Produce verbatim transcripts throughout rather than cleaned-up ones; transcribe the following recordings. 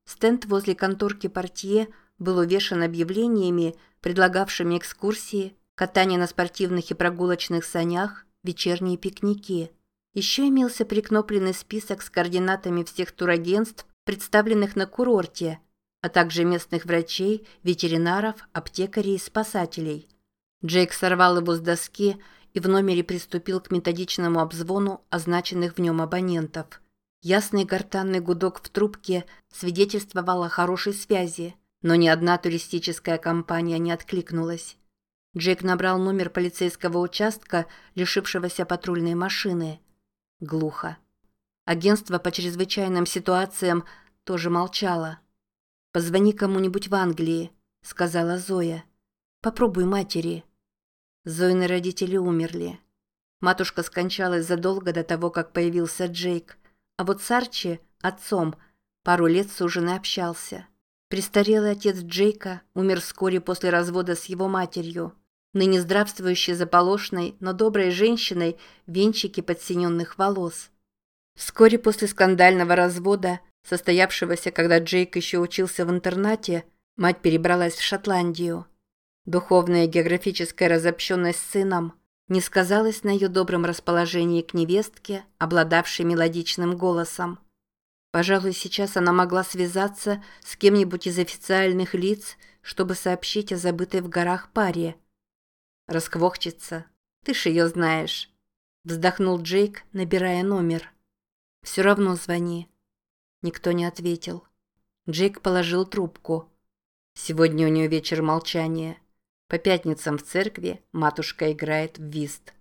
Стенд возле конторки портье был увешан объявлениями, предлагавшими экскурсии, катание на спортивных и прогулочных санях, вечерние пикники. Еще имелся прикнопленный список с координатами всех турагентств, представленных на курорте, а также местных врачей, ветеринаров, аптекарей и спасателей. Джейк сорвал его с доски и в номере приступил к методичному обзвону означенных в нем абонентов. Ясный гортанный гудок в трубке свидетельствовал о хорошей связи, но ни одна туристическая компания не откликнулась. Джейк набрал номер полицейского участка, лишившегося патрульной машины. Глухо. Агентство по чрезвычайным ситуациям тоже молчало. «Позвони кому-нибудь в Англии», — сказала Зоя. «Попробуй матери». Зоины родители умерли. Матушка скончалась задолго до того, как появился Джейк, а вот с Арчи, отцом, пару лет суженый общался. Престарелый отец Джейка умер вскоре после развода с его матерью, ныне здравствующей заполошной, но доброй женщиной в венчике подсиненных волос. Вскоре после скандального развода, состоявшегося, когда Джейк еще учился в интернате, мать перебралась в Шотландию. Духовная и географическая разобщенность с сыном не сказалась на ее добром расположении к невестке, обладавшей мелодичным голосом. Пожалуй, сейчас она могла связаться с кем-нибудь из официальных лиц, чтобы сообщить о забытой в горах паре. «Расквохчется. Ты ж ее знаешь», — вздохнул Джейк, набирая номер. «Все равно звони». Никто не ответил. Джейк положил трубку. Сегодня у нее вечер молчания. По пятницам в церкви матушка играет в вист.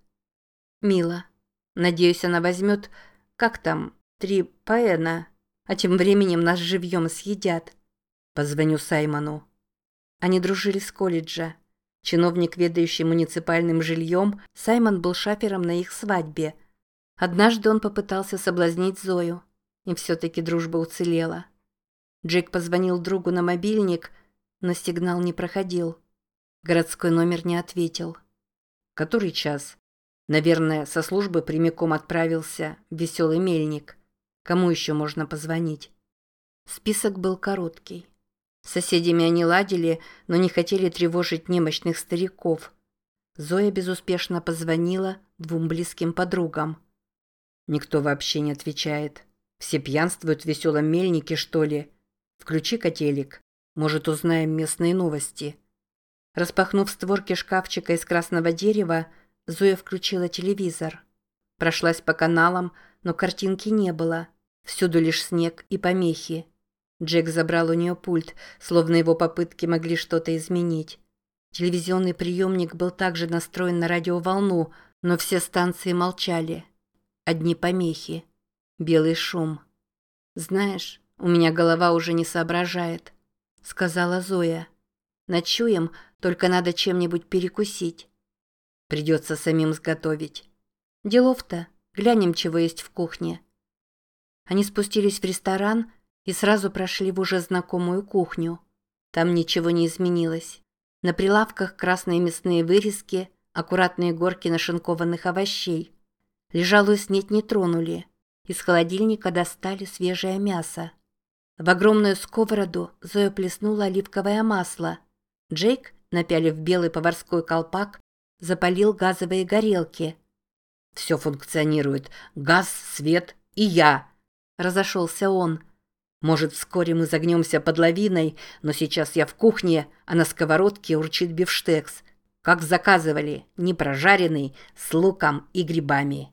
«Мило. Надеюсь, она возьмет, как там, три паэна, а тем временем нас живьем съедят. Позвоню Саймону». Они дружили с колледжа. Чиновник, ведающий муниципальным жильем, Саймон был шафером на их свадьбе. Однажды он попытался соблазнить Зою, и все-таки дружба уцелела. Джейк позвонил другу на мобильник, но сигнал не проходил. Городской номер не ответил. «Который час?» «Наверное, со службы прямиком отправился в Веселый Мельник. Кому еще можно позвонить?» Список был короткий. С соседями они ладили, но не хотели тревожить немощных стариков. Зоя безуспешно позвонила двум близким подругам. «Никто вообще не отвечает. Все пьянствуют в Веселом Мельнике, что ли? Включи-ка телек. Может, узнаем местные новости». Распахнув створки шкафчика из красного дерева, Зоя включила телевизор. Прошлась по каналам, но картинки не было. Всюду лишь снег и помехи. Джек забрал у нее пульт, словно его попытки могли что-то изменить. Телевизионный приемник был также настроен на радиоволну, но все станции молчали. Одни помехи. Белый шум. «Знаешь, у меня голова уже не соображает», — сказала Зоя. «Ночуем, только надо чем-нибудь перекусить. Придется самим сготовить. Делов-то, глянем, чего есть в кухне». Они спустились в ресторан и сразу прошли в уже знакомую кухню. Там ничего не изменилось. На прилавках красные мясные вырезки, аккуратные горки нашинкованных овощей. Лежалую снеть не тронули. Из холодильника достали свежее мясо. В огромную сковороду Зоя плеснула оливковое масло. Джейк, напялив белый поварской колпак, запалил газовые горелки. «Все функционирует. Газ, свет и я!» Разошелся он. «Может, вскоре мы загнемся под лавиной, но сейчас я в кухне, а на сковородке урчит бифштекс. Как заказывали, не прожаренный, с луком и грибами».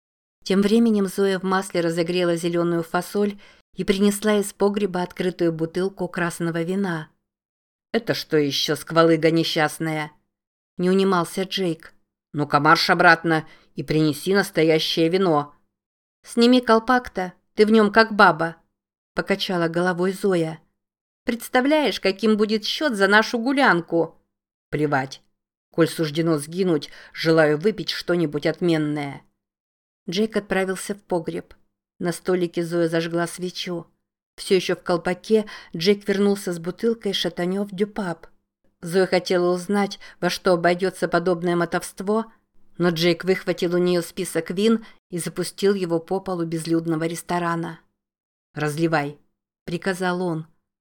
Тем временем Зоя в масле разогрела зеленую фасоль и принесла из погреба открытую бутылку красного вина. «Это что еще, сквалыга несчастная?» Не унимался Джейк. «Ну-ка марш обратно и принеси настоящее вино». «Сними колпак-то, ты в нем как баба», — покачала головой Зоя. «Представляешь, каким будет счет за нашу гулянку?» «Плевать. Коль суждено сгинуть, желаю выпить что-нибудь отменное». Джейк отправился в погреб. На столике Зоя зажгла свечу. Все еще в колпаке Джейк вернулся с бутылкой шатанёв дю пап. Зоя хотела узнать, во что обойдется подобное мотовство, но Джейк выхватил у нее список вин и запустил его по полу безлюдного ресторана. «Разливай», — приказал он.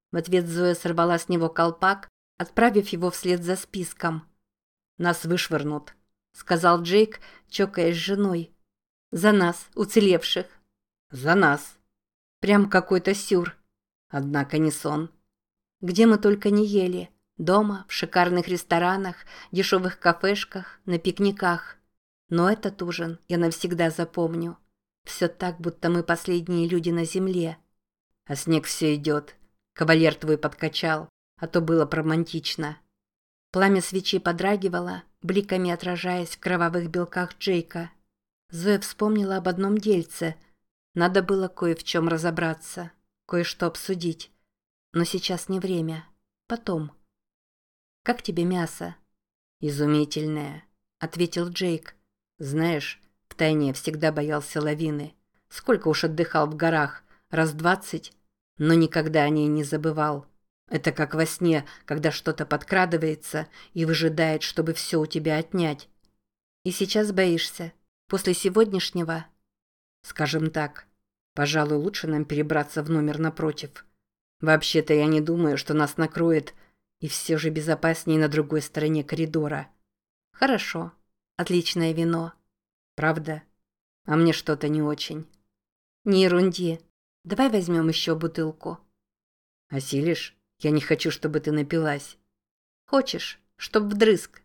В ответ Зоя сорвала с него колпак, отправив его вслед за списком. «Нас вышвырнут», — сказал Джейк, чокаясь с женой. «За нас, уцелевших». «За нас». Прям какой-то сюр. Однако не сон. Где мы только не ели. Дома, в шикарных ресторанах, дешевых кафешках, на пикниках. Но этот ужин я навсегда запомню. Все так, будто мы последние люди на земле. А снег все идет. Кавалер твой подкачал, а то было романтично. Пламя свечи подрагивало, бликами отражаясь в кровавых белках Джейка. Зоя вспомнила об одном дельце. Надо было кое в чем разобраться, кое-что обсудить. Но сейчас не время. Потом. «Как тебе мясо?» «Изумительное», — ответил Джейк. «Знаешь, втайне я всегда боялся лавины. Сколько уж отдыхал в горах, раз двадцать, но никогда о ней не забывал. Это как во сне, когда что-то подкрадывается и выжидает, чтобы все у тебя отнять. И сейчас боишься? После сегодняшнего?» «Скажем так, пожалуй, лучше нам перебраться в номер напротив. Вообще-то я не думаю, что нас накроет, и все же безопаснее на другой стороне коридора». «Хорошо. Отличное вино». «Правда? А мне что-то не очень». «Не ерунди. Давай возьмем еще бутылку». «Осилишь? Я не хочу, чтобы ты напилась». «Хочешь, чтоб вдрызг».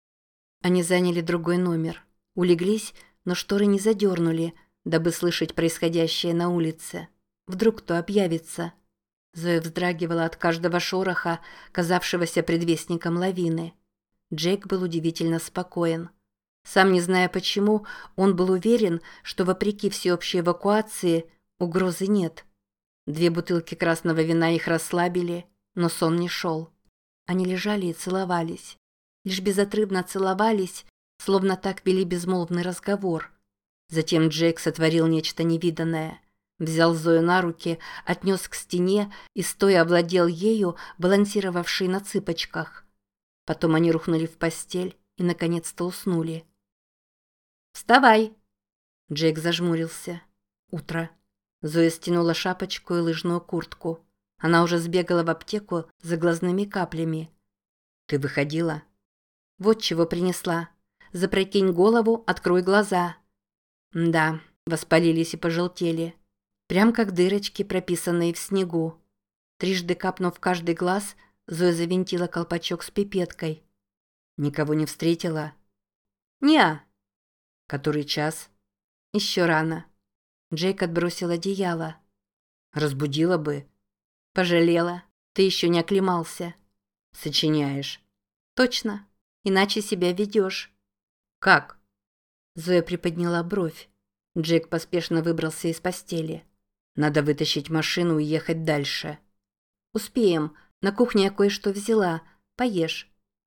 Они заняли другой номер. Улеглись, но шторы не задернули, дабы слышать происходящее на улице. Вдруг кто объявится. Зоя вздрагивала от каждого шороха, казавшегося предвестником лавины. Джейк был удивительно спокоен. Сам не зная почему, он был уверен, что вопреки всеобщей эвакуации угрозы нет. Две бутылки красного вина их расслабили, но сон не шел. Они лежали и целовались. Лишь безотрывно целовались, словно так вели безмолвный разговор. Затем Джейк сотворил нечто невиданное. Взял Зою на руки, отнес к стене и стоя овладел ею, балансировавшей на цыпочках. Потом они рухнули в постель и наконец-то уснули. «Вставай!» Джейк зажмурился. Утро. Зоя стянула шапочку и лыжную куртку. Она уже сбегала в аптеку за глазными каплями. «Ты выходила?» «Вот чего принесла. Запрокинь голову, открой глаза». Да, воспалились и пожелтели. Прям как дырочки, прописанные в снегу. Трижды капнув в каждый глаз, Зоя завинтила колпачок с пипеткой. «Никого не встретила?» «Не-а». «Который час?» «Еще рано». Джейк отбросил одеяло. «Разбудила бы». «Пожалела. Ты еще не оклемался». «Сочиняешь». «Точно. Иначе себя ведешь». «Как?» Зоя приподняла бровь. Джейк поспешно выбрался из постели. «Надо вытащить машину и ехать дальше». «Успеем. На кухне я кое-что взяла. Поешь».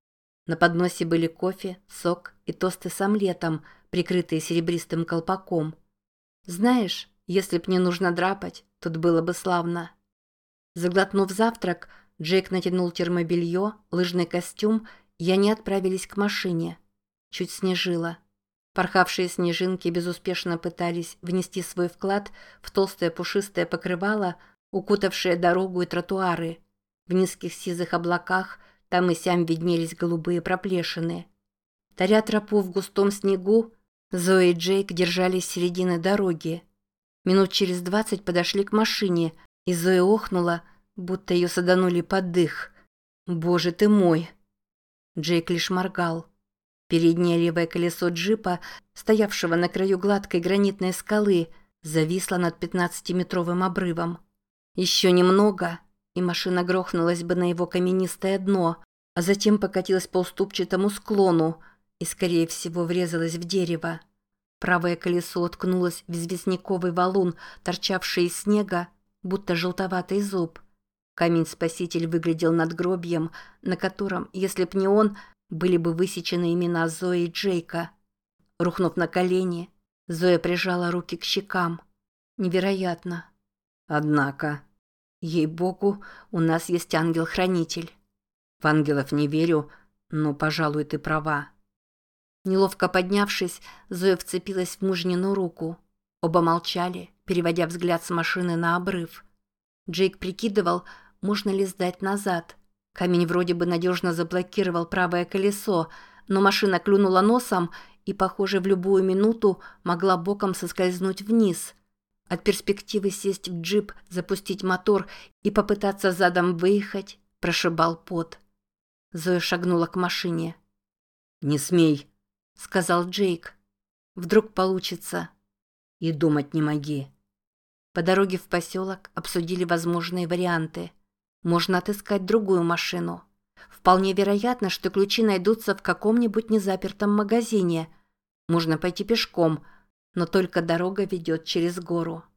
На подносе были кофе, сок и тосты с омлетом, прикрытые серебристым колпаком. «Знаешь, если б не нужно драпать, тут было бы славно». Заглотнув завтрак, Джейк натянул термобелье, лыжный костюм, и они отправились к машине. Чуть снежило. Порхавшие снежинки безуспешно пытались внести свой вклад в толстое пушистое покрывало, укутавшее дорогу и тротуары. В низких сизых облаках там и сям виднелись голубые проплешины. Таря тропу в густом снегу, Зоя и Джейк держались середины дороги. Минут через двадцать подошли к машине, и Зоя охнула, будто ее саданули под дых. «Боже ты мой!» Джейк лишь моргал. Переднее левое колесо джипа, стоявшего на краю гладкой гранитной скалы, зависло над пятнадцатиметровым обрывом. Еще немного, и машина грохнулась бы на его каменистое дно, а затем покатилась по уступчатому склону и, скорее всего, врезалась в дерево. Правое колесо уткнулось в известняковый валун, торчавший из снега, будто желтоватый зуб. Камень-спаситель выглядел надгробьем, на котором, если б не он, были бы высечены имена Зои и Джейка. Рухнув на колени, Зоя прижала руки к щекам. Невероятно. Однако, ей-богу, у нас есть ангел-хранитель. В ангелов не верю, но, пожалуй, ты права. Неловко поднявшись, Зоя вцепилась в мужнину руку. Оба молчали, переводя взгляд с машины на обрыв. Джейк прикидывал, можно ли сдать назад. Камень вроде бы надежно заблокировал правое колесо, но машина клюнула носом и, похоже, в любую минуту могла боком соскользнуть вниз. От перспективы сесть в джип, запустить мотор и попытаться задом выехать прошибал пот. Зоя шагнула к машине. «Не смей», — сказал Джейк. «Вдруг получится». «И думать не моги». По дороге в поселок обсудили возможные варианты. Можно отыскать другую машину. Вполне вероятно, что ключи найдутся в каком-нибудь незапертом магазине. Можно пойти пешком, но только дорога ведет через гору.